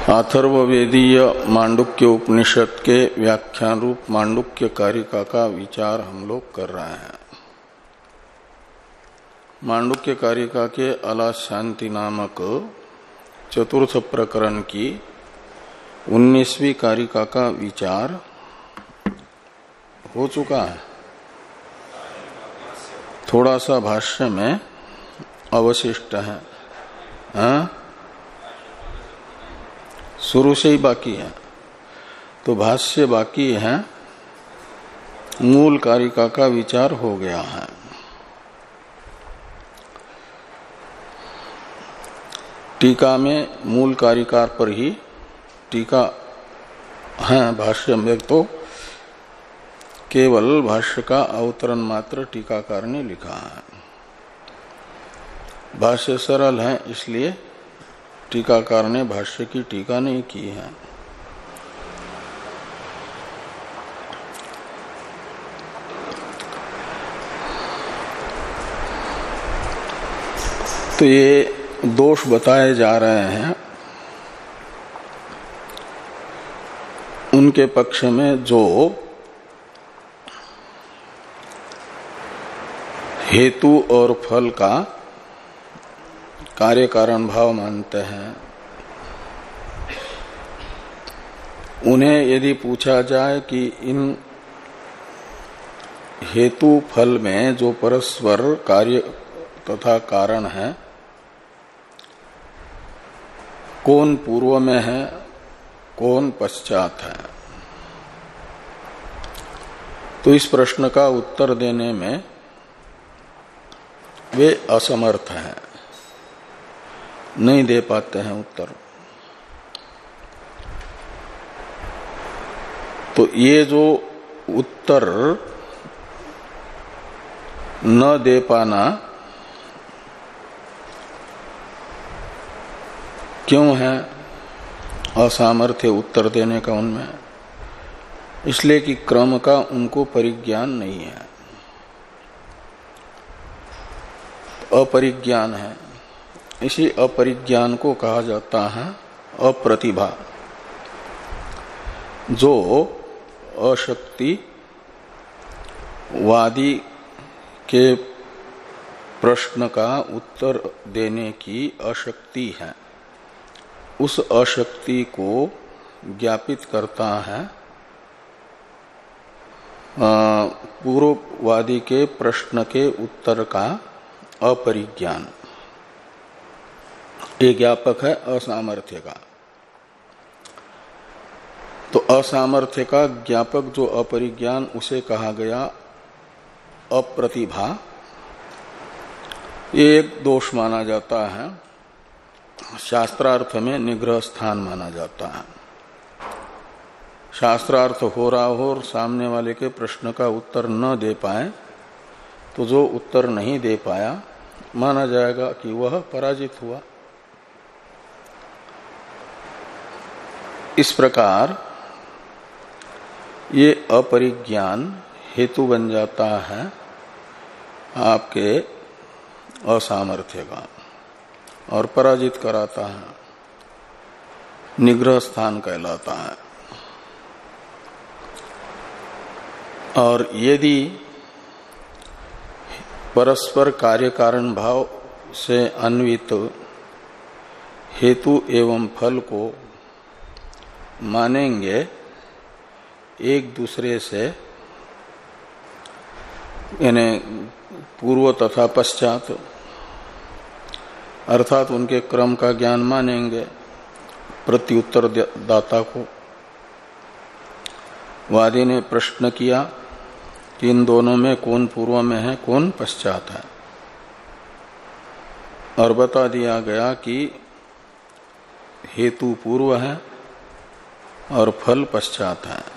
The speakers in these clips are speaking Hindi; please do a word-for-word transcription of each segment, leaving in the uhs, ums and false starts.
अथर्ववेदीय मांडुक्य उपनिषद के व्याख्यान रूप मांडुक्य कारिका का विचार हम लोग कर रहे हैं। मांडुक्य कारिका के अलास शांति नामक चतुर्थ प्रकरण की उन्नीसवीं कारिका का विचार हो चुका है। थोड़ा सा भाष्य में अवशिष्ट है, हाँ? शुरू से ही बाकी है, तो भाष्य बाकी है। मूल कारिका का विचार हो गया है। टीका में मूल कारिका पर ही टीका है। भाष्य में तो केवल भाष्य का अवतरण मात्र टीकाकार ने लिखा है। भाष्य सरल है, इसलिए टीकाकार ने भाष्य की टीका नहीं की है। तो ये दोष बताए जा रहे हैं उनके पक्ष में जो हेतु और फल का कार्य कारण भाव मानते हैं। उन्हें यदि पूछा जाए कि इन हेतु फल में जो परस्पर कार्य तथा कारण है, कौन पूर्व में है, कौन पश्चात है, तो इस प्रश्न का उत्तर देने में वे असमर्थ हैं, नहीं दे पाते हैं उत्तर। तो ये जो उत्तर न दे पाना क्यों है? असामर्थ्य उत्तर देने का उनमें, इसलिए कि क्रम का उनको परिज्ञान नहीं है, अपरिज्ञान है। इसी अपरिज्ञान को कहा जाता है अप्रतिभा। जो अशक्ति वादी के प्रश्न का उत्तर देने की अशक्ति है, उस अशक्ति को ज्ञापित करता है पूर्ववादी के प्रश्न के उत्तर का अपरिज्ञान। ये ज्ञापक है असामर्थ्य का। तो असामर्थ्य का ज्ञापक जो अपरिज्ञान, उसे कहा गया अप्रतिभा। ये एक दोष माना जाता है, शास्त्रार्थ में निग्रह स्थान माना जाता है। शास्त्रार्थ हो रहा हो और सामने वाले के प्रश्न का उत्तर न दे पाए, तो जो उत्तर नहीं दे पाया माना जाएगा कि वह पराजित हुआ। इस प्रकार ये अपरिज्ञान हेतु बन जाता है आपके असामर्थ्य का और पराजित कराता है, निग्रह स्थान कहलाता है। और यदि परस्पर कार्य कारण भाव से अन्वित हेतु एवं फल को मानेंगे एक दूसरे से, यानी पूर्व तथा पश्चात, अर्थात उनके क्रम का ज्ञान मानेंगे प्रत्युत्तर दाता को। वादी ने प्रश्न किया कि इन दोनों में कौन पूर्व में है, कौन पश्चात है, और बता दिया गया कि हेतु पूर्व है और फल पश्चात है।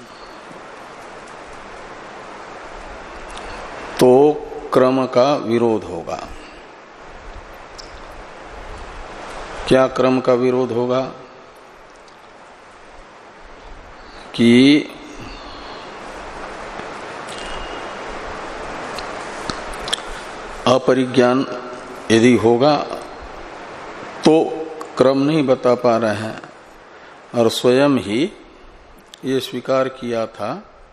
तो क्रम का विरोध होगा। क्या क्रम का विरोध होगा? कि अपरिज्ञान यदि होगा तो क्रम नहीं बता पा रहे हैं, और स्वयं ही ये स्वीकार किया था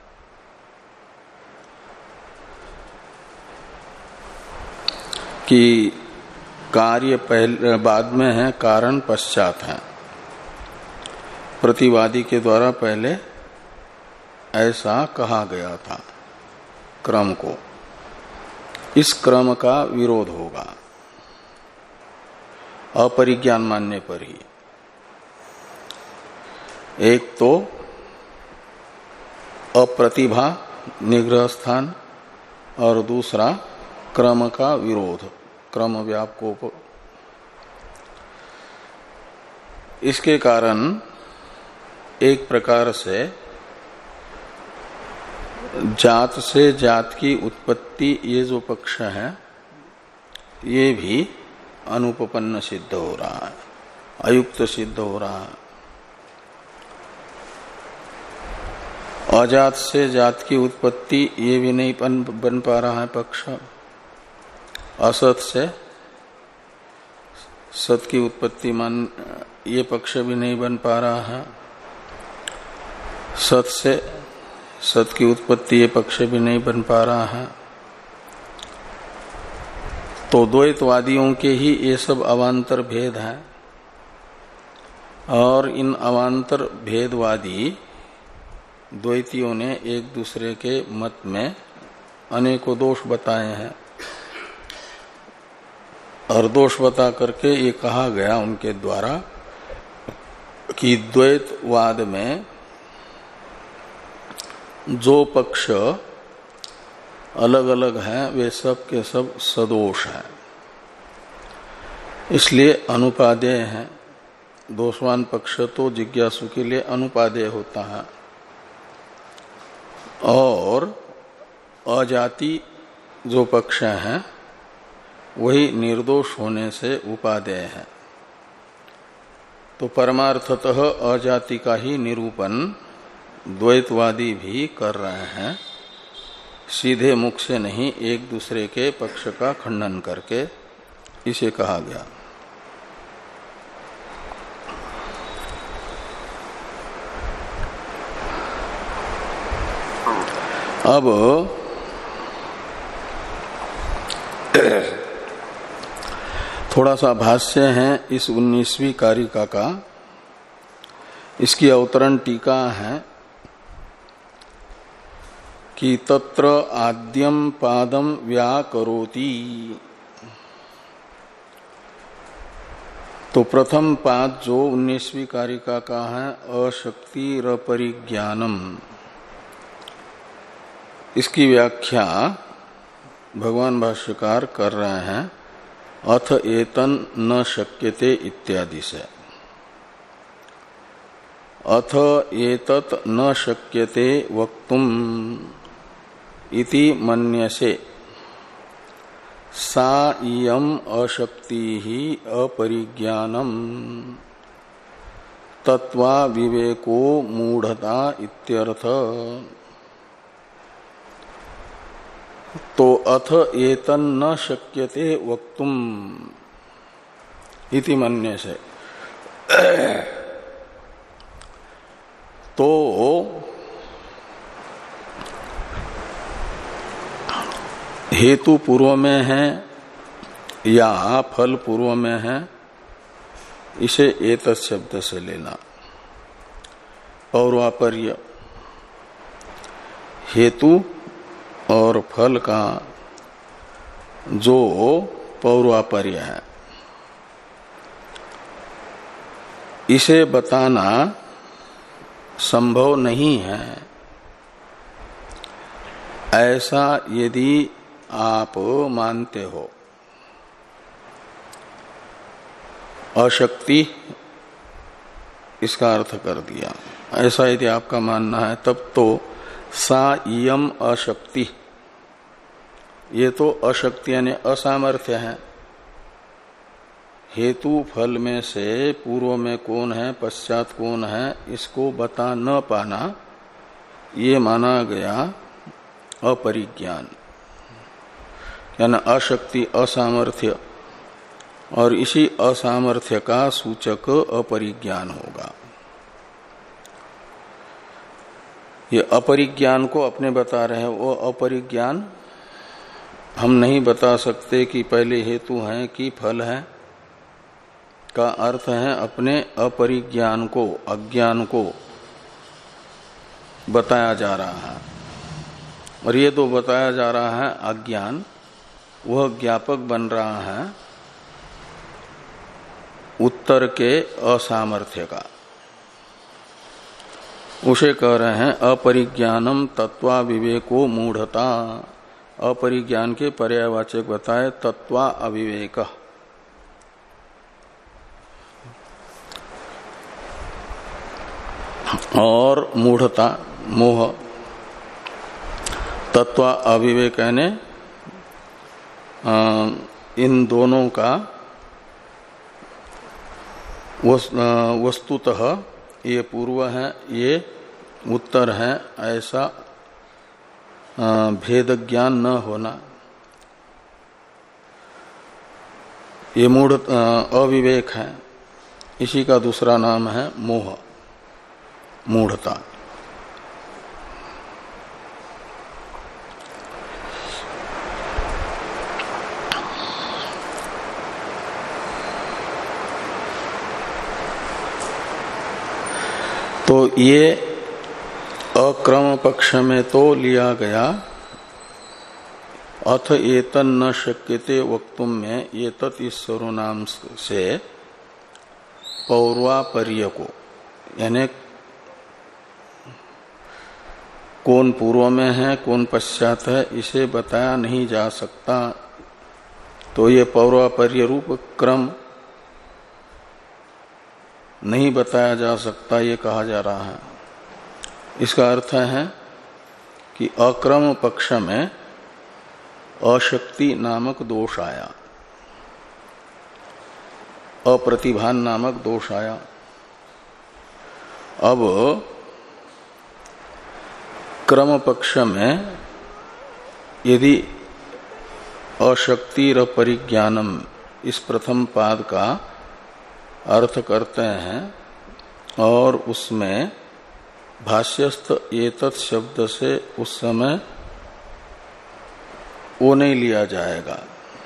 कि कार्य पहले बाद में है, कारण पश्चात है। प्रतिवादी के द्वारा पहले ऐसा कहा गया था क्रम को। इस क्रम का विरोध होगा अपरिज्ञान मानने पर ही। एक तो अप्रतिभा निग्रह स्थान और दूसरा क्रम का विरोध, क्रम व्यापकोप। इसके कारण एक प्रकार से जात से जात की उत्पत्ति ये जो पक्ष है ये भी अनुपपन्न सिद्ध हो रहा है, अयुक्त सिद्ध हो रहा है। अजात से जात की उत्पत्ति ये भी नहीं बन, बन पा रहा है पक्ष। असत से सत की उत्पत्ति मान ये पक्ष भी नहीं बन पा रहा है। सत से सत की उत्पत्ति ये पक्ष भी नहीं बन पा रहा है। तो द्वैतवादियों के ही ये सब अवान्तर भेद है। और इन अवान्तर भेदवादी द्वैतियों ने एक दूसरे के मत में अनेकों दोष बताए हैं। और दोष बता करके ये कहा गया उनके द्वारा कि द्वैतवाद में जो पक्ष अलग अलग हैं वे सब के सब सदोष हैं, इसलिए अनुपादेय हैं। दोषवान पक्ष तो जिज्ञासु के लिए अनुपादेय होता है और अजाति जो पक्ष हैं वही निर्दोष होने से उपादेय है। तो परमार्थतः अजाति का ही निरूपण द्वैतवादी भी कर रहे हैं, सीधे मुख से नहीं, एक दूसरे के पक्ष का खंडन करके। इसे कहा गया। अब थोड़ा सा भाष्य है इस उन्नीसवीं कारिका का। इसकी अवतरण टीका है कि तत्र आद्यम पादम व्याकरोति। तो प्रथम पाद जो उन्नीसवीं कारिका का है अशक्तिरपरिज्ञानम, इसकी व्याख्या भगवान भाष्यकार कर रहे हैं अथ एतन न शक्यते इत्यादि से। अथ एतत न शक्यते वक्तुम इति मन्यसे सा इयम अशक्ति ही अपरिज्ञानम तत्वा विवेको मूढ़ता इत्यर्थ। तो अथ एतन न शक्यते वक्तुम इति मन्यसे, तो हेतु पूर्व में है या फल पूर्व में है, इसे एतत् शब्द से लेना। पौर्वापर्य हेतु और फल का जो पौर्वापर्य है इसे बताना संभव नहीं है। ऐसा यदि आप मानते हो, अशक्ति इसका अर्थ कर दिया, ऐसा यदि आपका मानना है तब तो सा इयम अशक्ति, ये तो अशक्ति यानी असामर्थ्य है। हेतु फल में से पूर्व में कौन है पश्चात कौन है इसको बता न पाना, ये माना गया अपरिज्ञान, यानी अशक्ति असामर्थ्य, और इसी असामर्थ्य का सूचक अपरिज्ञान होगा। ये अपरिज्ञान को अपने बता रहे हैं। वो अपरिज्ञान हम नहीं बता सकते कि पहले हेतु है कि फल है, का अर्थ है अपने अपरिज्ञान को, अज्ञान को बताया जा रहा है। और ये तो बताया जा रहा है अज्ञान, वह ज्ञापक बन रहा है उत्तर के असामर्थ्य का। उसे कह रहे हैं अपरिज्ञानम तत्वा विवेको मूढ़ता। अपरिज्ञान के पर्यायवाचक बताए तत्वा अविवेक। और मूढ़ता मोह। तत्वा अविवेक यानी इन दोनों का वस्तुतः ये पूर्व है, ये उत्तर है, ऐसा भेद ज्ञान न होना, ये मूढ़ अविवेक है। इसी का दूसरा नाम है मोह, मूढ़ता। तो ये अक्रम पक्ष में तो लिया गया अथ एतन न शक्यते वक्तुम में ये तत् इस सर्वनाम से पौर्वापर्य को, यानी कौन पूर्व में है कौन पश्चात है इसे बताया नहीं जा सकता। तो ये पौर्वापर्य रूप क्रम नहीं बताया जा सकता, ये कहा जा रहा है। इसका अर्थ है कि अक्रम पक्ष में अशक्ति नामक दोष आया, अप्रतिभान नामक दोष आया। अब क्रम पक्ष में यदि अशक्ति र परिज्ञानम इस प्रथम पाद का अर्थ करते हैं और उसमें भाष्यस्थ एतत् शब्द से उस समय वो नहीं लिया जाएगा,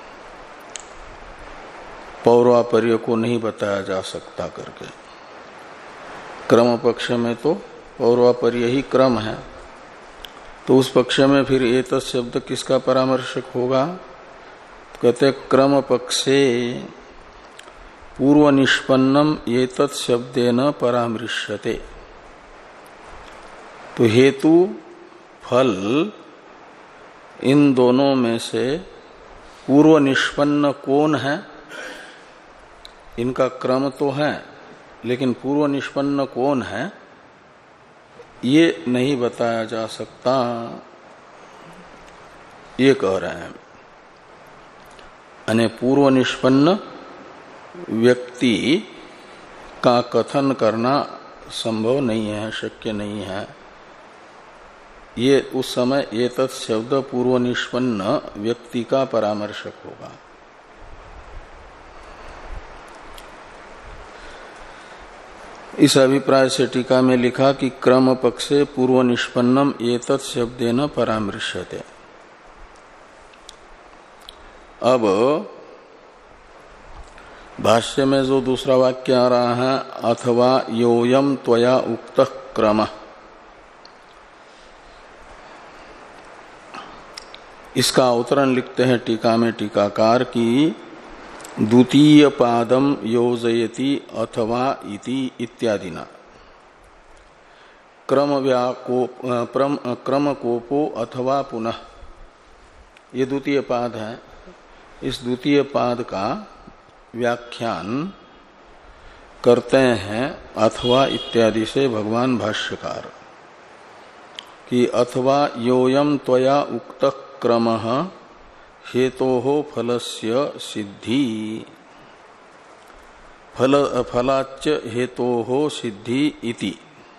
पौर्वापर्य को नहीं बताया जा सकता करके। क्रम पक्ष में तो पौर्वापर्य ही क्रम है, तो उस पक्ष में फिर एतत् शब्द किसका परामर्शक होगा? कहते क्रम पक्षे पूर्व निष्पन्नम एतत् शब्देन परामृश्यते। तो हेतु फल इन दोनों में से पूर्व निष्पन्न कौन है? इनका क्रम तो है, लेकिन पूर्व निष्पन्न कौन है ये नहीं बताया जा सकता, ये कह रहे हैं। यानी पूर्व निष्पन्न व्यक्ति का कथन करना संभव नहीं है, शक्य नहीं है। ये उस समय एतत् शब्द पूर्व निष्पन्न व्यक्ति का परामर्शक होगा। इस अभिप्राय से टीका में लिखा कि क्रम पक्षे पूर्व निष्पन्नम एतत् शब्देन परामृश्यते। अब भाष्य में जो दूसरा वाक्य आ रहा है, अथवा योयम त्वया उक्तः क्रमः, इसका अवतरण लिखते हैं टीका में टीकाकार की द्वितीय पादम योजयति अथवा इति इत्यादि ना क्रम व्याकोप क्रम कोपो अथवा पुनः, ये द्वितीय पाद है। इस द्वितीय पाद का व्याख्यान करते हैं अथवा इत्यादि से भगवान भाष्यकार कि अथवा योयम त्वया उक्तः क्रमः हेतोः फलस्य सिद्धि, फल फलाच्च हेतोः सिद्धि इति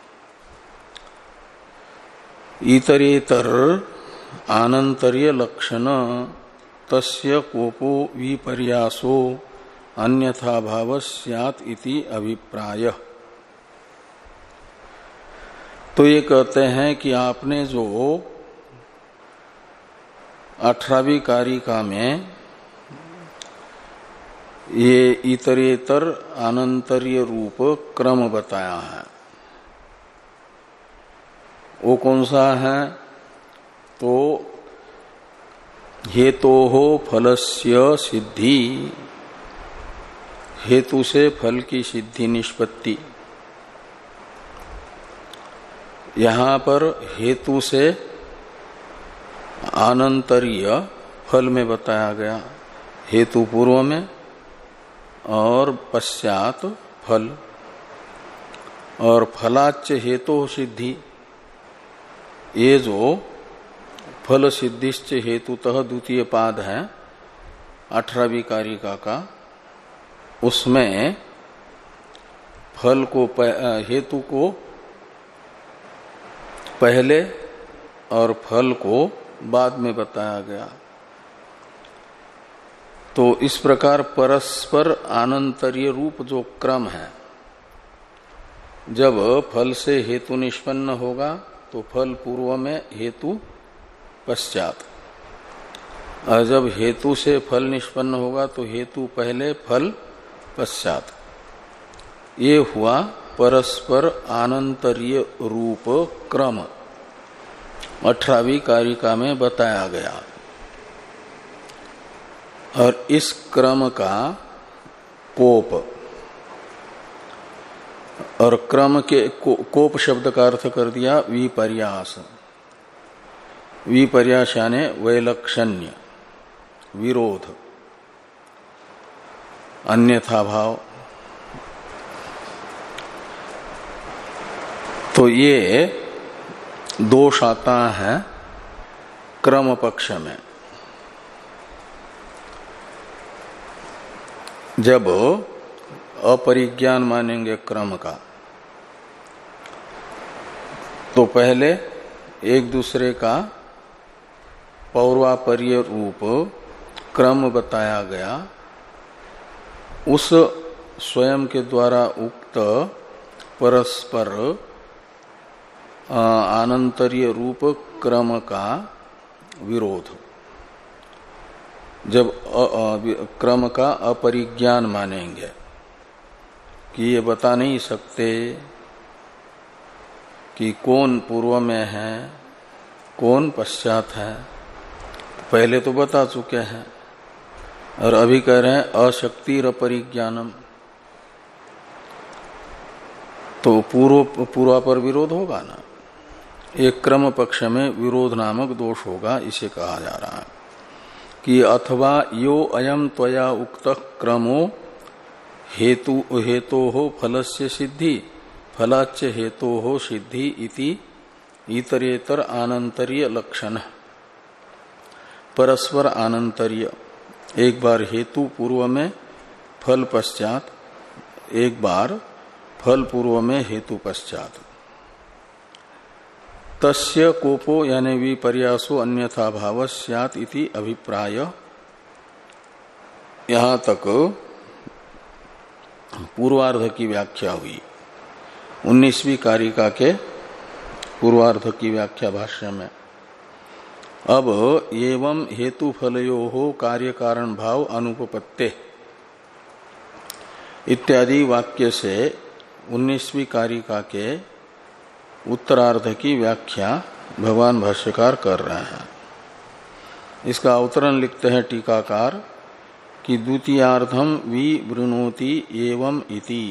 इतरेतर आनंतर्य लक्षण तस्य कोपो विपर्यासो अन्यथा भाव स्यात् इति अभिप्राय। तो ये कहते हैं कि आपने जो अठारहवीं कारिका में ये इतरेतर अनंतरीय रूप क्रम बताया है, वो कौन सा है? तो हेतोहो फलस्य सिद्धि, हेतु से फल की सिद्धि निष्पत्ति। यहां पर हेतु से अनंतरीय फल में बताया गया, हेतु पूर्व में और पश्चात फल। और फलाच्य हेतु सिद्धि, ये जो फल सिद्धिश्च हेतुतः द्वितीय पाद है अठारहवीं कारिका का, उसमें फल को हेतु को पहले और फल को बाद में बताया गया। तो इस प्रकार परस्पर अनंतरीय रूप जो क्रम है, जब फल से हेतु निष्पन्न होगा तो फल पूर्व में हेतु पश्चात, और जब हेतु से फल निष्पन्न होगा तो हेतु पहले फल पश्चात। ये हुआ परस्पर अनंतरीय रूप क्रम, अठारहवीं कारिका में बताया गया। और इस क्रम का कोप, और क्रम के को, कोप शब्द का अर्थ कर दिया विपर्यास। विपर्यास यानी वैलक्षण्य, विरोध, अन्यथा भाव। तो ये दोष आता है क्रम पक्ष में। जब अपरिज्ञान मानेंगे क्रम का, तो पहले एक दूसरे का पौर्वापर्य रूप क्रम बताया गया, उस स्वयं के द्वारा उक्त परस्पर अनंतरीय रूप क्रम का विरोध। जब अ, अ, क्रम का अपरिज्ञान मानेंगे कि ये बता नहीं सकते कि कौन पूर्व में है कौन पश्चात है, पहले तो बता चुके हैं और अभी कह रहे हैं अशक्तिर अपरिज्ञानम, तो पूर्व पूर्वा पर विरोध होगा ना। एक क्रम पक्ष में विरोध नामक दोष होगा, इसे कहा जा रहा है कि अथवा यो अयम त्वया उक्त क्रमो हेतु हेतो हो फलस्य सिद्धि फलाच्य हेतो हो सिद्धि इति इतरेतर आनंतरीय लक्षण। परस्पर आनंतरीय, एक बार हेतु पूर्व में फल पश्चात, एक बार फल पूर्व में हेतु पश्चात। तस्य कोपो यानी विपर्यासो अन्यथा भाव स्यात् इति अभिप्राय। यहां तक पूर्वार्ध की व्याख्या हुई, उन्नीसवीं कारिका के पूर्वार्ध की व्याख्या भाष्य में। अब एवं हेतु फलयोः कार्य कारण भाव अनुपपत्ते इत्यादि वाक्य से उन्नीसवीं कारिका के उत्तरार्ध की व्याख्या भगवान भाष्यकार कर रहे हैं। इसका अवतरण लिखते हैं टीकाकार कि द्वितीयार्धम विवृणोति एवं इति।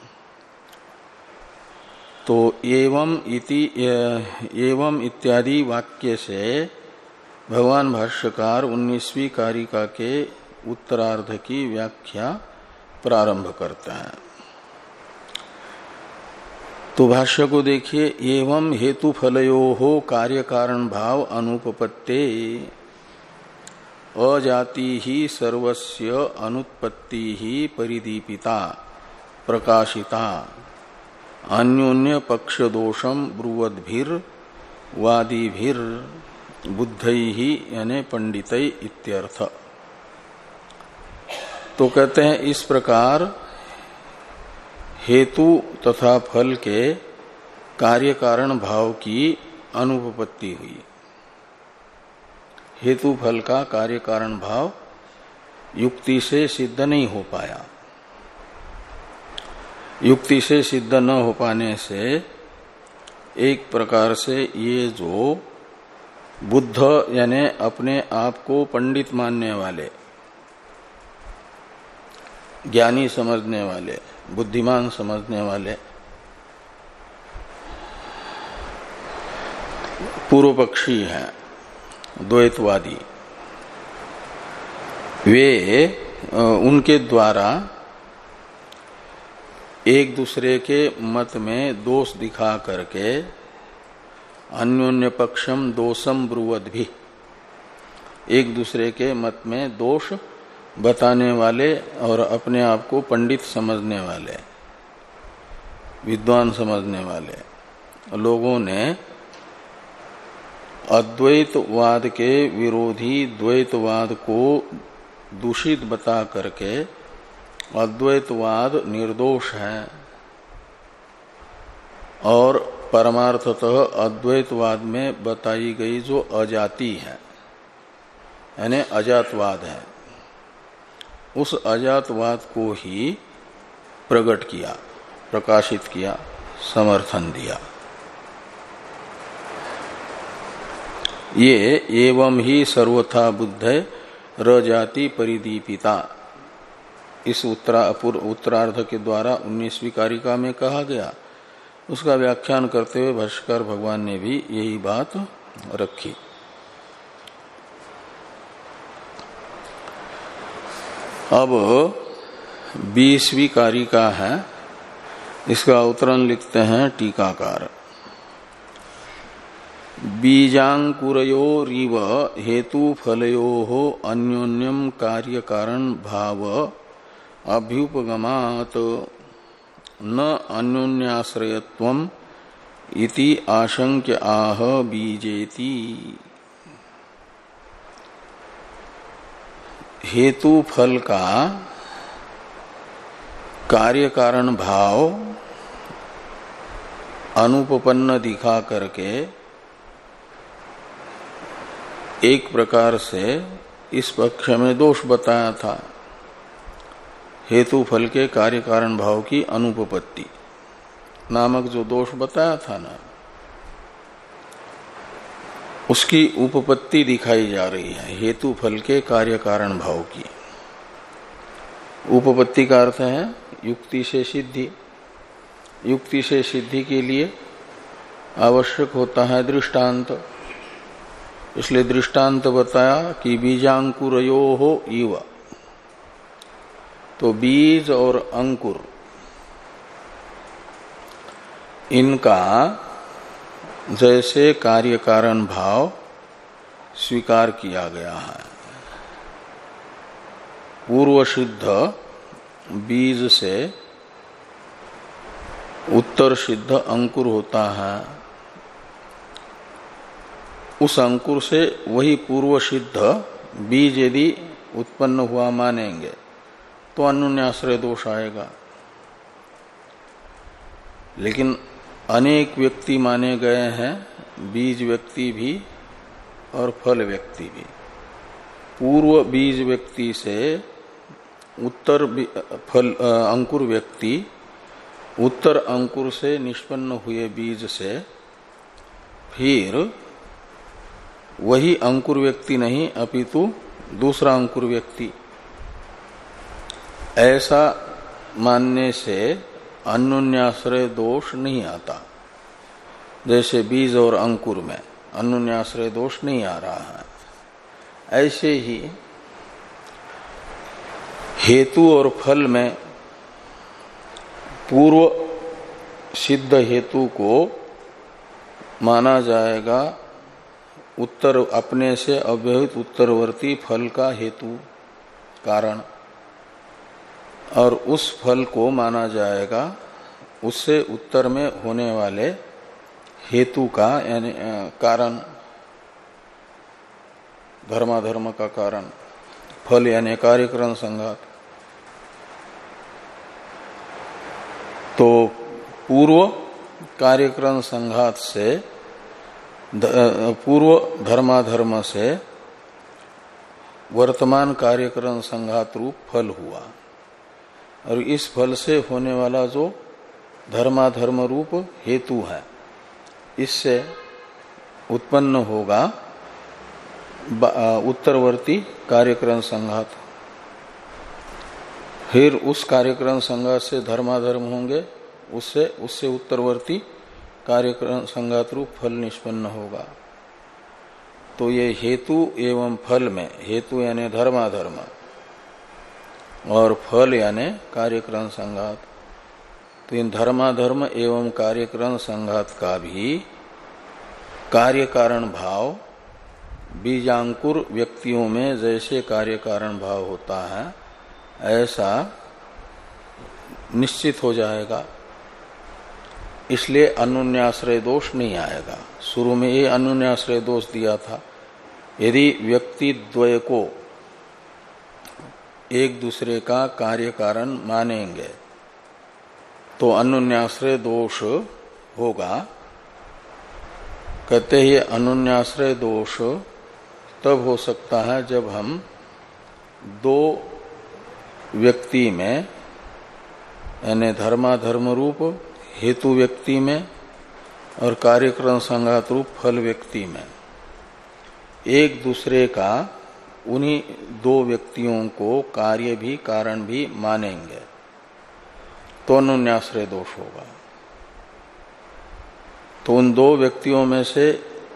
तो एवं इति एवं इत्यादि वाक्य से भगवान भाष्यकार उन्नीसवीं कारिका के उत्तरार्ध की व्याख्या प्रारंभ करते हैं। तो भाष्य को देखिए, एवं हेतु फलयोः कार्य कारण भाव अनुपपत्ते अजाति ही सर्वस्य अनुत्पत्ति ही परिदीपिता प्रकाशिता अन्योन्य पक्ष दोषम ब्रुवद्भिर वादीभिर बुद्धि यानी पंडितै इत्यर्थ। तो कहते हैं इस प्रकार हेतु तथा फल के कार्य कारण भाव की अनुपपत्ति हुई। हेतु फल का कार्य कारण भाव युक्ति से सिद्ध नहीं हो पाया। युक्ति से सिद्ध न हो पाने से एक प्रकार से ये जो बुद्ध यानी अपने आप को पंडित मानने वाले, ज्ञानी समझने वाले, बुद्धिमान समझने वाले पूर्व पक्षी हैं, द्वैतवादी, वे उनके द्वारा एक दूसरे के मत में दोष दिखा करके अन्योन्य पक्षम दोषम ब्रुवद भी, एक दूसरे के मत में दोष बताने वाले और अपने आप को पंडित समझने वाले, विद्वान समझने वाले लोगों ने अद्वैतवाद के विरोधी द्वैतवाद को दूषित बता करके अद्वैतवाद निर्दोष है और परमार्थतः अद्वैतवाद में बताई गई जो अजाति है यानी अजातवाद है, उस अजातवाद को ही प्रकट किया, प्रकाशित किया, समर्थन दिया। ये एवं ही सर्वथा बुद्धे रजाति परिदीपिता, इस उत्तरा उत्तरार्ध के द्वारा उन्नीसवीं कारिका में कहा गया। उसका व्याख्यान करते हुए भाष्यकार भगवान ने भी यही बात रखी। अब बीसवीं कारिका है, इसका उत्तरण लिखते हैं टीकाकार। बीजांकुरयोरिव हेतु फलयो अन्योन्यम कार्य कारण भाव अभ्युपगमात् न अन्योन्याश्रयत्वम इति आशंक्य आह बीजेति। हेतु फल का कार्य कारण भाव अनुपपन्न दिखा करके एक प्रकार से इस पक्ष में दोष बताया था। हेतु फल के कार्य कारण भाव की अनुपपत्ति नामक जो दोष बताया था ना, उसकी उपपत्ति दिखाई जा रही है हेतु फल के कार्य कारण भाव की। उपपत्ति का अर्थ है युक्ति से सिद्धि। युक्ति से सिद्धि के लिए आवश्यक होता है दृष्टांत, इसलिए दृष्टांत बताया कि बीजांकुरयो हो इव, तो बीज और अंकुर इनका जैसे कार्य कारण भाव स्वीकार किया गया है। पूर्व सिद्ध बीज से उत्तर सिद्ध अंकुर होता है, उस अंकुर से वही पूर्व सिद्ध बीज यदि उत्पन्न हुआ मानेंगे तो अन्योन्याश्रय दोष आएगा। लेकिन अनेक व्यक्ति माने गए हैं, बीज व्यक्ति भी और फल व्यक्ति भी। पूर्व बीज व्यक्ति से उत्तर फल अंकुर व्यक्ति उत्तर अंकुर से निष्पन्न हुए बीज से फिर वही अंकुर व्यक्ति नहीं अपितु दूसरा अंकुर व्यक्ति, ऐसा मानने से अन्योन्याश्रय दोष नहीं आता। जैसे बीज और अंकुर में अन्योन्याश्रय दोष नहीं आ रहा है, ऐसे ही हेतु और फल में पूर्व सिद्ध हेतु को माना जाएगा उत्तर अपने से अव्यवहित उत्तरवर्ती फल का हेतु कारण, और उस फल को माना जाएगा उससे उत्तर में होने वाले हेतु का यानी कारण, धर्माधर्म का कारण, फल यानी कार्यकरण संघात। तो पूर्व कार्यक्रम संघात से पूर्व धर्माधर्म से वर्तमान कार्यक्रम संघात रूप फल हुआ, और इस फल से होने वाला जो धर्माधर्म रूप हेतु है, इससे उत्पन्न होगा उत्तरवर्ती कार्यक्रम संघात। फिर उस कार्यक्रम संघात से धर्माधर्म होंगे, उससे उससे उत्तरवर्ती कार्यक्रम संघात रूप फल निष्पन्न होगा। तो ये हेतु एवं फल में, हेतु यानी धर्माधर्म और फल यानी कार्यक्रम संघात, तो इन धर्माधर्म एवं कार्यक्रम संघात का भी कार्य कारण भाव बीजांकुर व्यक्तियों में जैसे कार्य कारण भाव होता है ऐसा निश्चित हो जाएगा। इसलिए अन्योन्याश्रय दोष नहीं आएगा। शुरू में ये अन्योन्याश्रय दोष दिया था। यदि व्यक्ति द्वय को एक दूसरे का कार्य कारण मानेंगे तो अन्योन्याश्रय दोष होगा। कहते हैं अन्योन्याश्रय दोष तब हो सकता है जब हम दो व्यक्ति में यानी धर्माधर्म रूप हेतु व्यक्ति में और कार्यक्रम संघात रूप फल व्यक्ति में एक दूसरे का उन्हीं दो व्यक्तियों को कार्य भी कारण भी मानेंगे तो अन्योन्याश्रय दोष होगा। तो उन दो व्यक्तियों में से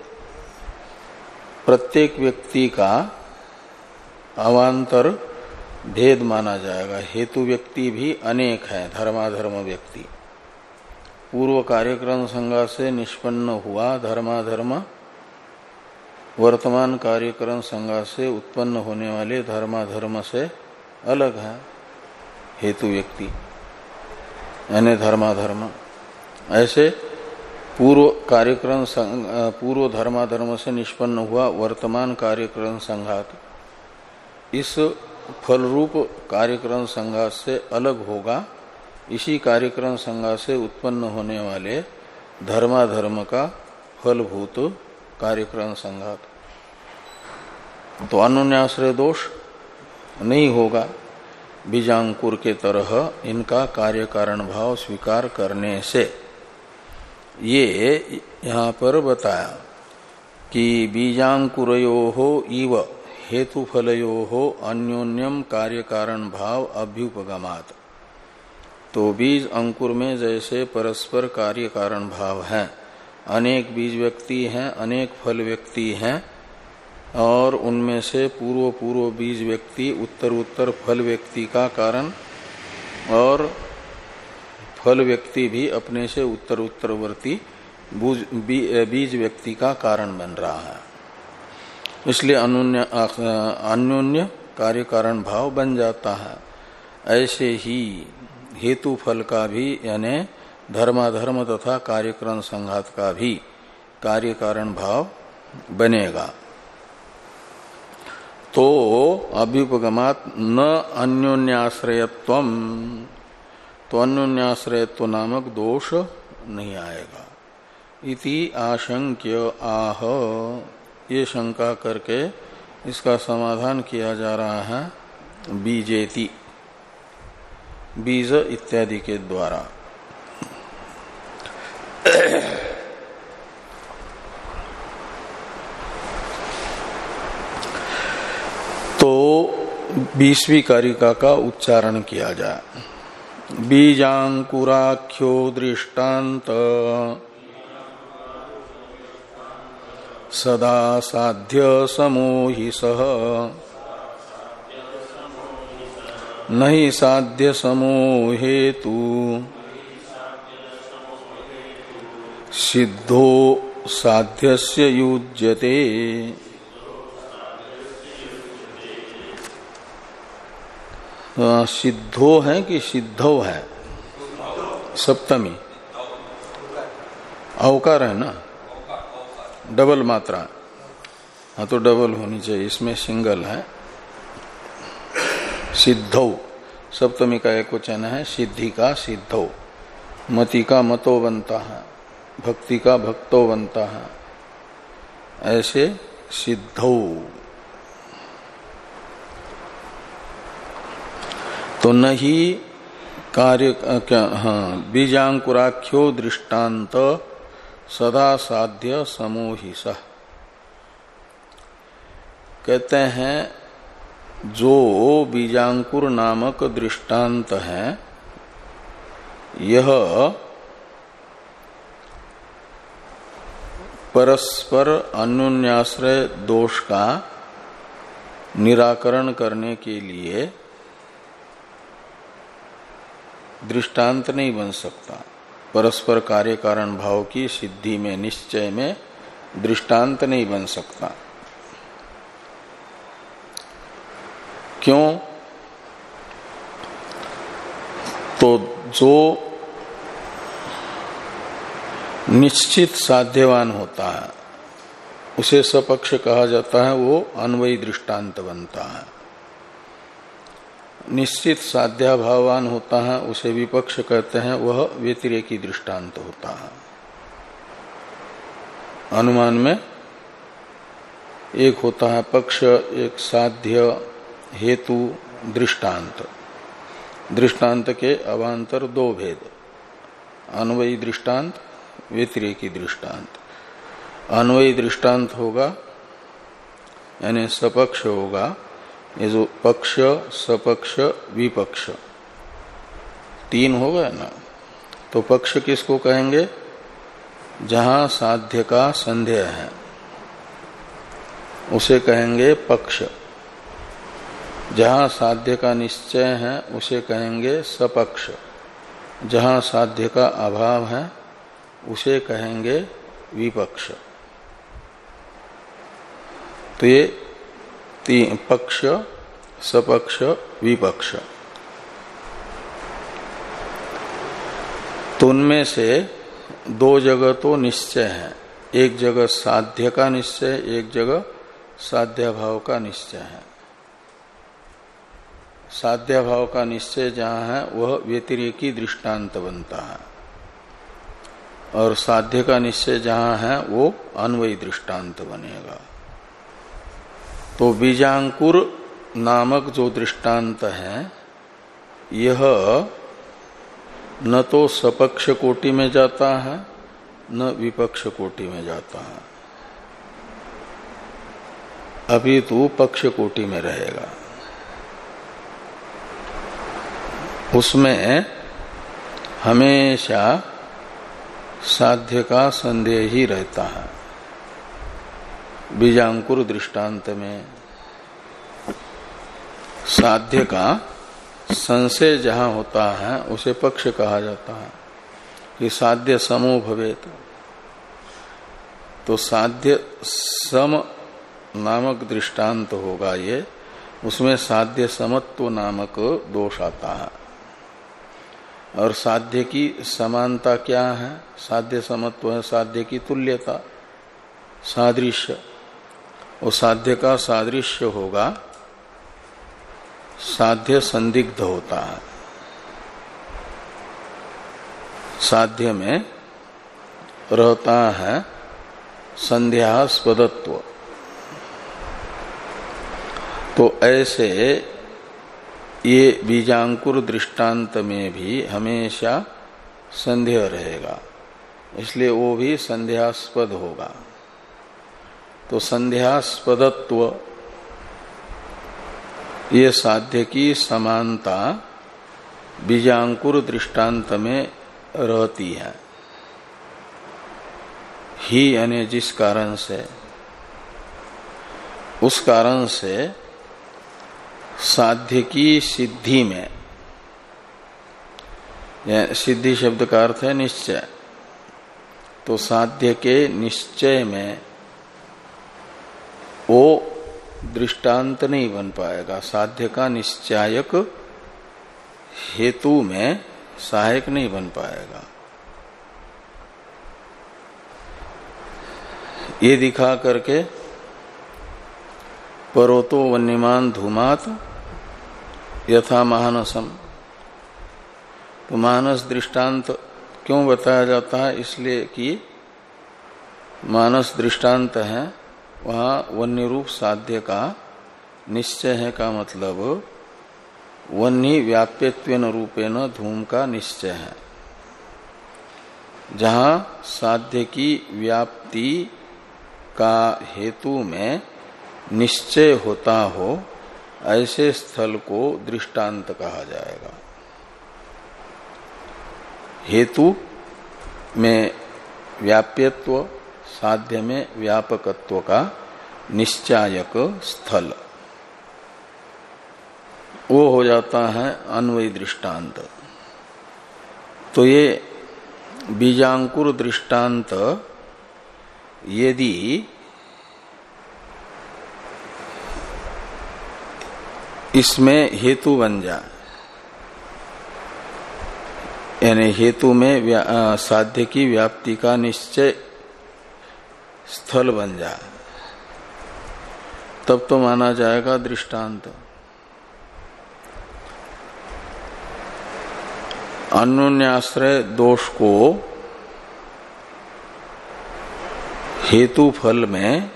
प्रत्येक व्यक्ति का अवान्तर भेद माना जाएगा। हेतु व्यक्ति भी अनेक है, धर्माधर्म व्यक्ति। पूर्व कार्यक्रम संघात से निष्पन्न हुआ धर्माधर्म वर्तमान कार्यक्रम संघात से उत्पन्न होने वाले धर्माधर्म से अलग है। हेतु व्यक्ति यानी धर्माधर्म। ऐसे पूर्व कार्यक्रम पूर्व धर्माधर्म से निष्पन्न हुआ वर्तमान कार्यक्रम संघात इस फल रूप कार्यक्रम संघात से अलग होगा। इसी कार्यक्रम संघात से उत्पन्न होने वाले धर्माधर्म का फलभूत कार्यक्रम संघात। तो अन्योन्याश्रय दोष नहीं होगा। बीजांकुर के तरह इनका कार्य कारण भाव स्वीकार करने से ये यहाँ पर बताया कि बीजांकुरयोः इव हेतुफलयोः अन्योन्यम कार्य कारण भाव अभ्युपगमात्। तो बीज अंकुर में जैसे परस्पर कार्य कारण भाव है, अनेक बीज व्यक्ति हैं, अनेक फल व्यक्ति हैं, और उनमें से पूर्व पूर्व बीज व्यक्ति उत्तर उत्तर फल व्यक्ति का कारण और फल व्यक्ति भी अपने से उत्तर उत्तरवर्ती बीज व्यक्ति का कारण बन रहा है। इसलिए अन्योन्य अन्योन्य कार्य कारण भाव बन जाता है। ऐसे ही हेतु फल का भी यानी धर्माधर्म तथा कार्यक्रम संघात का भी कार्य कारण भाव बनेगा। तो अभ्युपगमात् न अन्योन्याश्रयत्वम, तो अन्योन्याश्रयत्व नामक दोष नहीं आएगा। इति आशंक्य आह, ये शंका करके इसका समाधान किया जा रहा है बीजेति, बीज इत्यादि के द्वारा। तो बीसवीं कारिका का उच्चारण किया जाए। बीजांकुराख्यो दृष्टांत सदा साध्य समोहि सह नहीं साध्य समोहेतु सिद्धो साध्यस्य युज्यते। सिद्धो है कि सिद्धो है? सप्तमी अवकार है ना, डबल मात्रा। हाँ तो डबल होनी चाहिए, इसमें सिंगल है। सिद्धौ सप्तमी का एक वचन है, सिद्धि का सिद्धौ, मति का मतो बनता है, भक्ति का भक्तो बनता है, ऐसे सिद्धौ। तो नहीं कार्य क्या, हाँ, बीजांकुराख्यो दृष्टांत सदा साध्य समोहिस। कहते हैं जो बीजांकुर नामक दृष्टांत है यह परस्पर अन्योन्याश्रय दोष का निराकरण करने के लिए दृष्टांत नहीं बन सकता। परस्पर कार्य कारण भाव की सिद्धि में, निश्चय में दृष्टांत नहीं बन सकता। क्यों? तो जो निश्चित साध्यवान होता है उसे सपक्ष कहा जाता है, वो अन्वयी दृष्टांत बनता है। निश्चित साध्याभावान होता है उसे विपक्ष कहते हैं, वह व्यतिरेकी दृष्टांत होता है। अनुमान में एक होता है पक्ष, एक साध्य, हेतु, दृष्टांत। दृष्टांत के अवांतर दो भेद, अन्वयी दृष्टांत, व्यतिरेकी दृष्टांत। अन्वयी दृष्टांत होगा यानी सपक्ष होगा, ये जो पक्ष, सपक्ष, विपक्ष तीन हो गए ना। तो पक्ष किसको कहेंगे? जहां साध्य का संदेह है उसे कहेंगे पक्ष। जहां साध्य का निश्चय है उसे कहेंगे सपक्ष। जहां साध्य का अभाव है उसे कहेंगे विपक्ष। तो ये तीन पक्ष, सपक्ष, विपक्ष। तो उनमें से दो जगह तो निश्चय है, एक जगह साध्य का निश्चय, एक जगह साध्याभाव का निश्चय है। साध्याभाव का निश्चय जहां है वह व्यतिरेकी दृष्टांत बनता है, और साध्य का निश्चय जहां है वो अन्वयी दृष्टांत बनेगा। तो बीजांकुर नामक जो दृष्टांत है यह न तो सपक्ष कोटि में जाता है न विपक्ष कोटि में जाता है, अभी तो पक्ष कोटि में रहेगा। उसमें हमेशा साध्य का संदेह ही रहता है। बीजांकुर दृष्टांत में साध्य का संशय जहां होता है उसे पक्ष कहा जाता है कि साध्य समो भवेत। तो साध्य सम नामक दृष्टांत होगा ये, उसमें साध्य समत्व नामक दोष आता है। और साध्य की समानता क्या है? साध्य समत्व है साध्य की तुल्यता, सादृश्य। वो साध्य का सादृश्य होगा, साध्य संदिग्ध होता है। साध्य में रहता है संध्यास्पदत्व। तो ऐसे ये बीजांकुर दृष्टांत में भी हमेशा संदेह रहेगा, इसलिए वो भी संध्यास्पद होगा। तो संध्यास्पदत्व, ये साध्य की समानता बीजांकुर दृष्टांत में रहती है ही, यानी जिस कारण से, उस कारण से साध्य की सिद्धि में, सिद्धि शब्द का अर्थ है निश्चय, तो साध्य के निश्चय में वो दृष्टांत नहीं बन पाएगा। साध्य का निश्चायक हेतु में सहायक नहीं बन पाएगा। ये दिखा करके परोतो वन्यमान धूमात यथा मानसम, तो मानस दृष्टांत क्यों बताया जाता है? इसलिए कि मानस दृष्टांत है, वहां वन्य रूप साध्य का निश्चय है का मतलब वन्य व्याप्यत्वेन रूपेण धूम का निश्चय है। जहां साध्य की व्याप्ति का हेतु में निश्चय होता हो ऐसे स्थल को दृष्टांत कहा जाएगा। हेतु में व्याप्यत्व, साध्य में व्यापकत्व का निश्चायक स्थल, वो हो जाता है अन्वयी दृष्टांत। तो ये बीजांकुर दृष्टांत यदि इसमें हेतु बन जाए, यानी हेतु में साध्य की व्याप्ति का निश्चय स्थल बन जाए, तब तो माना जाएगा दृष्टांत। अन्योन्याश्रय दोष को हेतु फल में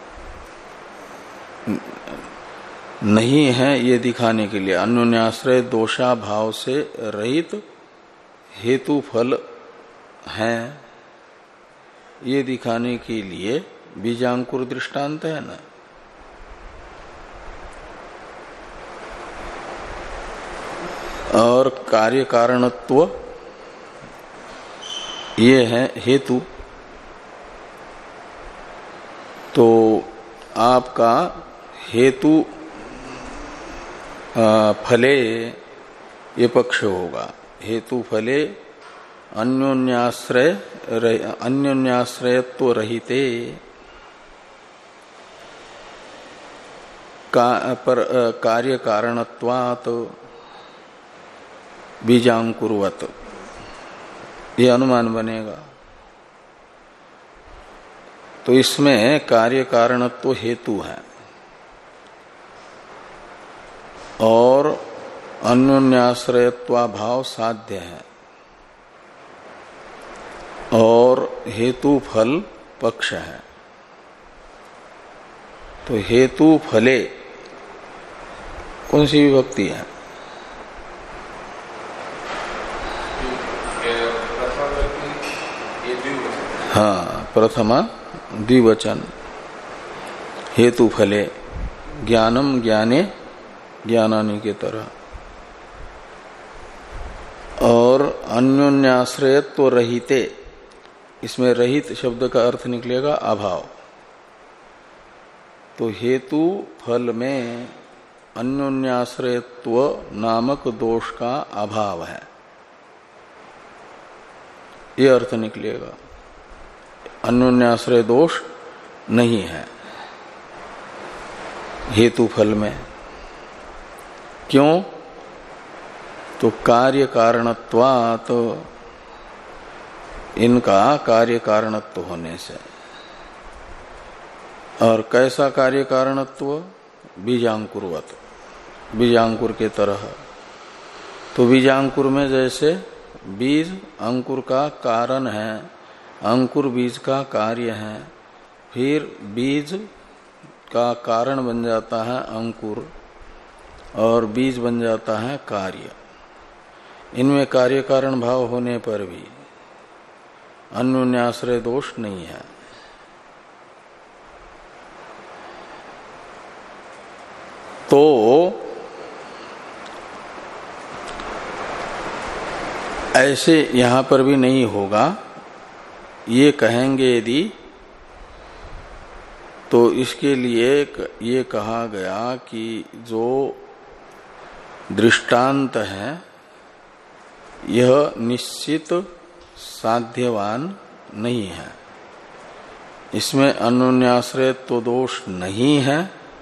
नहीं है ये दिखाने के लिए, अन्योन्याश्रय दोषा भाव से रहित हेतु फल है ये दिखाने के लिए बीजांकुर दृष्टांत है ना। और कार्य कारणत्व ये है हेतु। तो आपका हेतु फले ये पक्ष होगा। हेतु फले अन्योन्याश्रय अन्योन्याश्रयत्व रहिते का, पर कार्य कारणत्वात् बीजांकुरवत ये अनुमान बनेगा। तो इसमें कार्य कारणत्व हेतु है और अन्योन्याश्रयत्वाभाव साध्य है और हेतु फल पक्ष है। तो हेतु फले कौन सी विभक्ति है? हाँ, प्रथमा द्विवचन। हेतु फले ज्ञानम ज्ञाने ज्ञानानि के तरह। और अन्योन्याश्रयत्व रहिते, इसमें रहित शब्द का अर्थ निकलेगा अभाव। तो हेतु फल में अन्योन्याश्रयत्व नामक दोष का अभाव है, ये अर्थ निकलेगा। अन्योन्याश्रय दोष नहीं है हेतु फल में। क्यों? तो कार्य कारणत्वात्, इनका कार्य कारणत्व होने से। और कैसा कार्य कारणत्व? बीजांकुरवत, बीजांकुर के तरह। तो बीजांकुर में जैसे बीज अंकुर का कारण है, अंकुर बीज का कार्य है, फिर बीज का कारण बन जाता है अंकुर और बीज बन जाता है कार्य। इनमें कार्य कारण भाव होने पर भी अन्योन्याश्रय दोष नहीं है। तो ऐसे यहां पर भी नहीं होगा, ये कहेंगे यदि, तो इसके लिए ये कहा गया कि जो दृष्टांत है यह निश्चित साध्यवान नहीं है, इसमें अन्योन्याश्रय तो दोष नहीं है,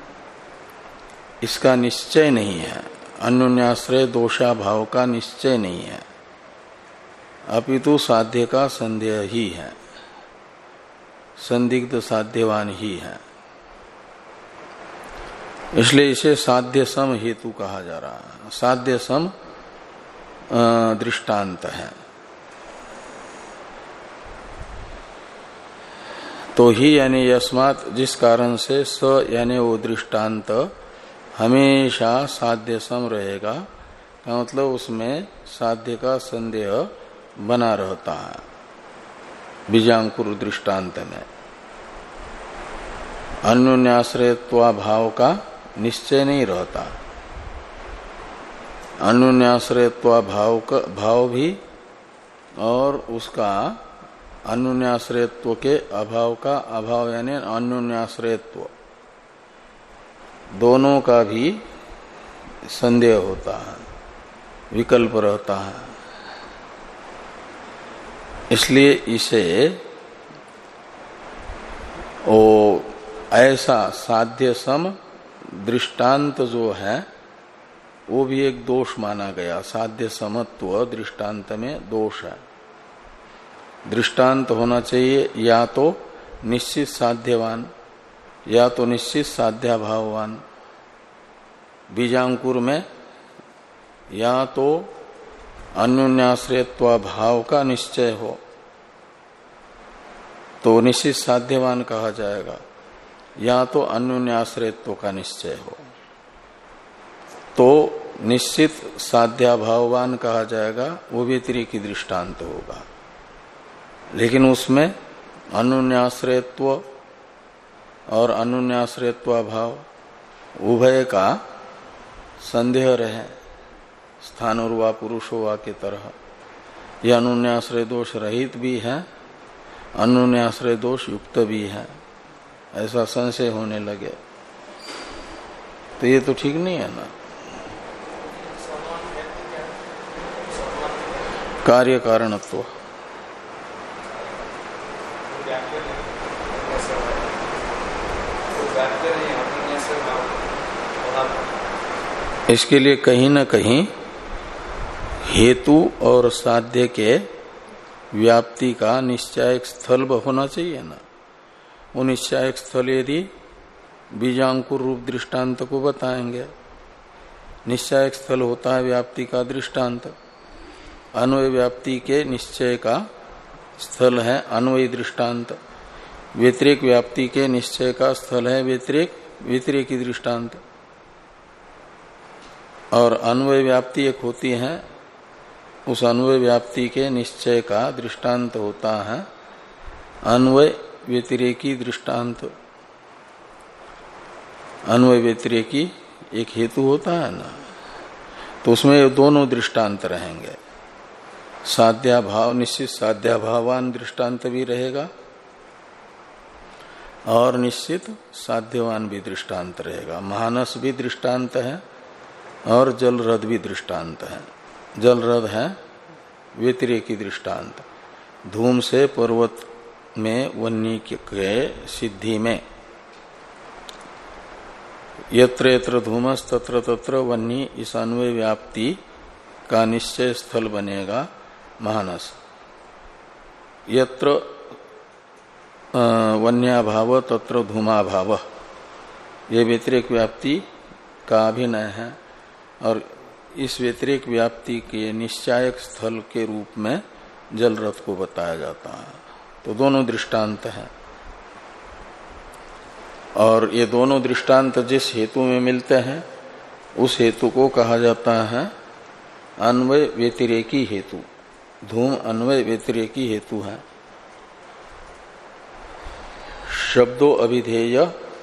इसका निश्चय नहीं है, अन्योन्याश्रय दोषाभाव का निश्चय नहीं है, अपितु साध्य का संदेह ही है, संदिग्ध साध्यवान ही है। इसलिए इसे साध्य सम हेतु कहा जा रहा है, साध्य सम दृष्टांत है। तो ही यानी यस्मात् जिस कारण से स यानी वो दृष्टांत हमेशा साध्य सम रहेगा, का मतलब उसमें साध्य का संदेह बना रहता है बीजांकुर दृष्टांत में। अन्योन्याश्रयत्वा भाव का निश्चय नहीं रहता। अन्योन्याश्रयत्वा भाव का भाव भी और उसका अन्योन्याश्रयत्व के अभाव का अभाव यानी अन्योन्याश्रयत्व दोनों का भी संदेह होता है, विकल्प रहता है। इसलिए इसे ओ ऐसा साध्य सम दृष्टांत जो है वो भी एक दोष माना गया। साध्य समत्व दृष्टांत में दोष है। दृष्टांत होना चाहिए या तो निश्चित साध्यवान या तो निश्चित साध्याभाववान। बीजांकुर में या तो अन्योन्याश्रयत्व भाव का निश्चय हो तो निश्चित साध्यवान कहा जाएगा, या तो अन्योन्याश्रयत्व का निश्चय हो तो निश्चित साध्याभाववान कहा जाएगा, वो व्यतिरेकी दृष्टांत होगा। लेकिन उसमें अन्योन्याश्रयत्व और अन्योन्याश्रयत्व भाव उभय का संदेह रहे, स्थानुर्वा पुरुषोवा के तरह। यह अन्योन्याश्रय दोष रहित भी है, अन्योन्याश्रय दोष युक्त भी है, ऐसा संशय होने लगे तो ये तो ठीक नहीं है ना। कार्य कारणत्व इसके लिए कहीं न कहीं हेतु और साध्य के व्याप्ति का निश्चायक स्थल होना चाहिए ना। वो निश्चायक स्थल यदि बीजांकुर रूप दृष्टांत को बताएंगे। निश्चायक स्थल होता है व्याप्ति का दृष्टांत। अन्वय व्याप्ति के निश्चय का स्थल है अन्वय दृष्टांत। व्यतिरेक व्याप्ति के निश्चय का स्थल है व्यतिरेक व्यतिरेकी दृष्टांत। और अन्वय व्याप्ति एक होती है, उस अन्वय व्याप्ति के निश्चय का दृष्टांत होता है अन्वय व्यतिरेकी दृष्टांत। अन्वय व्यतिरेकी एक हेतु होता है ना, तो उसमें दोनों दृष्टांत रहेंगे। साध्याभाव निश्चित साध्याभावान दृष्टांत भी रहेगा और निश्चित साध्यवान भी दृष्टांत रहेगा। महानस भी दृष्टांत है और जलरद भी दृष्टांत है। जलरद है व्यतिरेकी दृष्टांत। धूम से पर्वत में वन्नी के सिद्धि में यत्र यत्र धूमस तत्र तत्र वन्नी इस अन्वय व्याप्ति का निश्चय स्थल बनेगा महानस। यत्र वन्याभाव तत्र धूमाभाव ये व्यतिरेक व्याप्ति का अभिनय है और इस व्यतिरेक व्याप्ति के निश्चायक स्थल के रूप में जल रथ को बताया जाता है। तो दोनों दृष्टांत हैं और ये दोनों दृष्टांत जिस हेतु में मिलते हैं उस हेतु को कहा जाता है अन्वय व्यतिरेकी हेतु। धूम अन्वय व्यतिरेकी हेतु है। शब्दों अभिधेय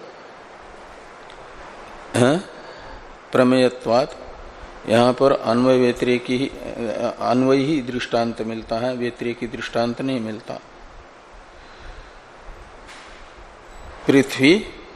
प्रमेयत्वात् यहाँ पर अन्वय व्यतिरेकी अन्वय ही दृष्टांत मिलता है, व्यतिरेकी दृष्टांत नहीं मिलता। पृथ्वी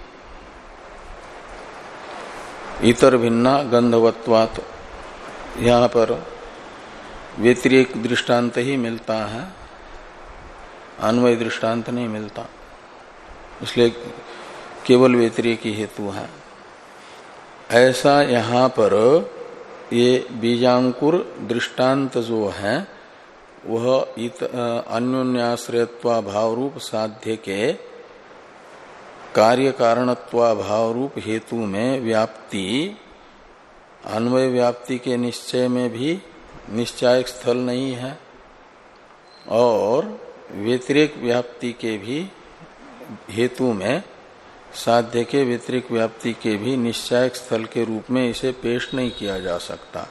इतर भिन्ना गंधवत्वात् यहाँ पर व्यतिरेक दृष्टांत ही मिलता है, अन्वय दृष्टांत नहीं मिलता, इसलिए केवल व्यतिरेकी हेतु है। ऐसा यहाँ पर ये बीजांकुर दृष्टांत जो है वह अन्योन्याश्रयत्वा भाव रूप साध्य के कार्य कारणत्वा भाव रूप हेतु में व्याप्ति अन्वय व्याप्ति के निश्चय में भी निश्चायक स्थल नहीं है और व्यतिरेक व्याप्ति के भी हेतु में साध्य के व्यतिरिक्त व्याप्ति के भी निश्चायक स्थल के रूप में इसे पेश नहीं किया जा सकता।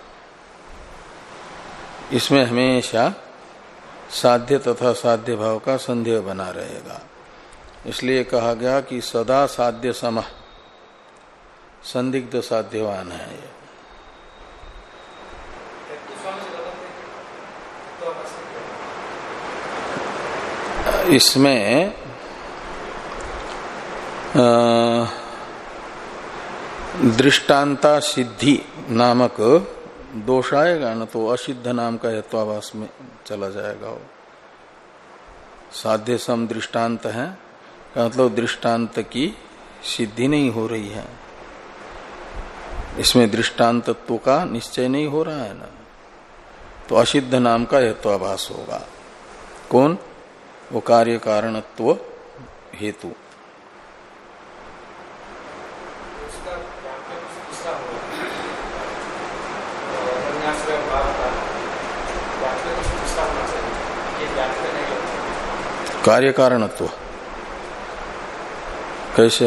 इसमें हमेशा साध्य तथा साध्य भाव का संदेह बना रहेगा। इसलिए कहा गया कि सदा साध्य समः, संदिग्ध साध्यवान है ये। इसमें दृष्टांता सिद्धि नामक दोष आएगा न, तो असिद्ध नाम का हेत्वाभास में चला जाएगा वो। साध्य सम दृष्टांत है, मतलब दृष्टांत की सिद्धि नहीं हो रही है, इसमें दृष्टांतत्व का निश्चय नहीं हो रहा है ना, तो असिद्ध नाम का हेत्वाभास होगा। कौन? वो कार्य कारणत्व हेतु। कार्य कारणत्व कैसे?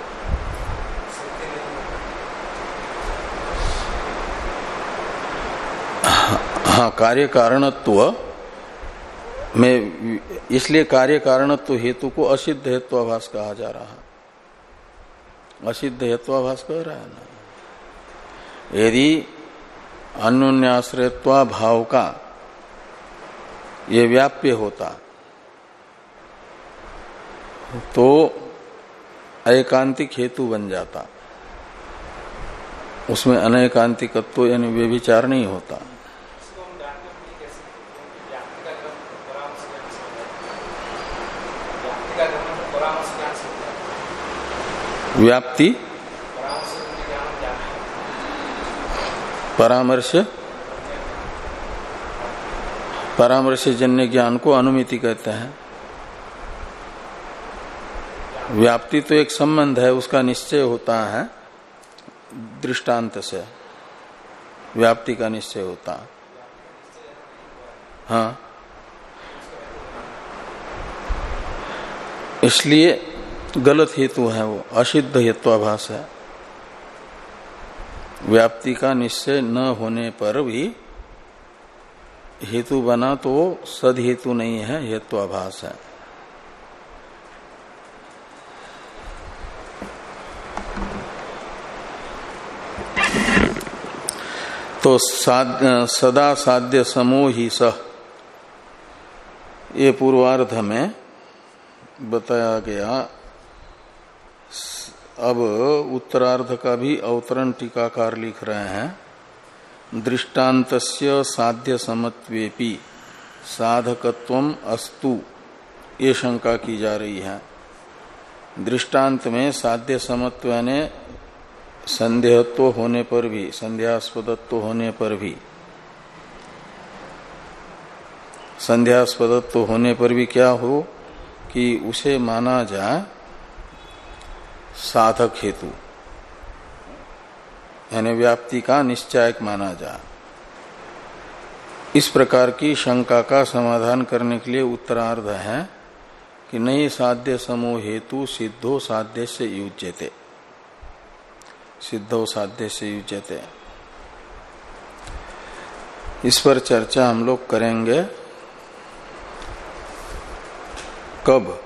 हाँ, कार्य कारणत्व में, इसलिए कार्य कारणत्व हेतु को असिद्ध हेत्वाभास कहा जा रहा है। असिद्ध हेत्वाभास कह रहा है ना। यदि अन्योन्याश्रयत्वा भाव का ये व्याप्य होता तो एकांतिक हेतु बन जाता, उसमें अनैकांतिकत्व यानी व्यभिचार नहीं होता। व्याप्ति परामर्श, परामर्श जन्य ज्ञान को अनुमिति कहते हैं। व्याप्ति तो एक संबंध है, उसका निश्चय होता है दृष्टांत से, व्याप्ति का निश्चय होता है। हाँ, इसलिए गलत हेतु है वो, असिद्ध हेत्वाभास है। व्याप्ति का निश्चय न होने पर भी हेतु बना तो सद हेतु नहीं है, हेत्वाभास है। तो साद, सदा साध्य समोहि सह, ये पूर्वार्ध में बताया गया। अब उत्तरार्ध का भी अवतरण टीकाकार लिख रहे हैं। दृष्टान्तस्य साध्य समत्वेपि साधकत्वम अस्तु, ये शंका की जा रही है। दृष्टांत में साध्य समत्व यानी संदेहत्व होने पर भी, संध्यास्पदत्व होने पर भी, संध्यास्पदत्व होने पर भी क्या हो कि उसे माना जाए साधक हेतु, यानी व्याप्ति का निश्चायक माना जाए। इस प्रकार की शंका का समाधान करने के लिए उत्तरार्ध है कि नहीं साध्य समूह हेतु सिद्धो साध्य से युज्यते, सिद्धो साध्य से युज्यते। इस पर चर्चा हम लोग करेंगे कब?